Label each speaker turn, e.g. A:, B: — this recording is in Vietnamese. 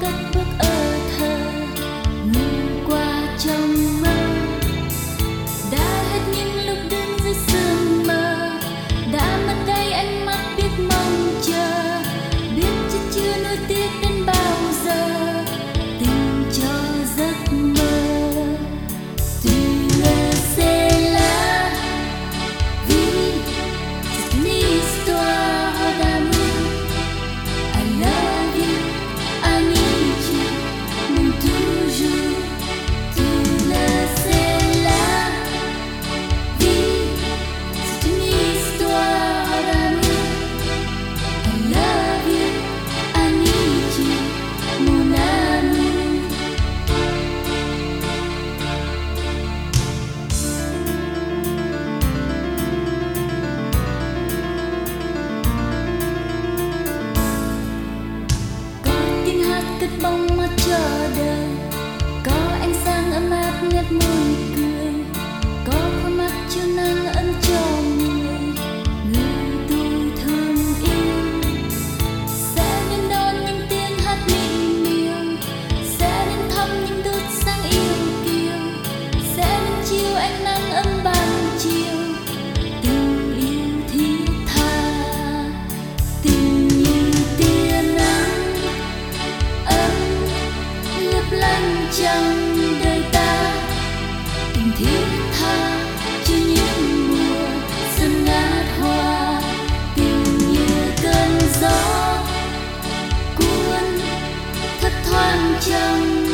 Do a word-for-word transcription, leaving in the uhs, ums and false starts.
A: cất bước ở thờ ngủ qua trong mơ. Đã hết những lúc đứng dưới sương mờ, đã mất đây ánh mắt biết mong chờ, biết chứ chưa nuối tiếc đến bao giờ tình cho giấc mơ. Tu le sais là vie, c'est une histoire d'amour. I love you, I need you, même toujours. Tu le sais là vie, c'est une histoire d'amour. I love you, I need you, mon amour. Có tiếng hát cất bóng mát cho đời, có ánh sáng ấm áp nhạt môi cười, có khuôn mắt chiều nắng ấm cho người người tôi thương yêu. Sẽ đến đón những tiếng hát mỹ miều, sẽ đến thăm những đốt sáng yêu kiều, sẽ đến chiều ánh nắng ấm ban chiều. Tình yêu thiết tha, tình như tia nắng ấm lấp lánh trong đời ta. Tình thiết tha chưa những mùa xuân ngát hoa, tình như cơn gió cuốn thấp thoáng trong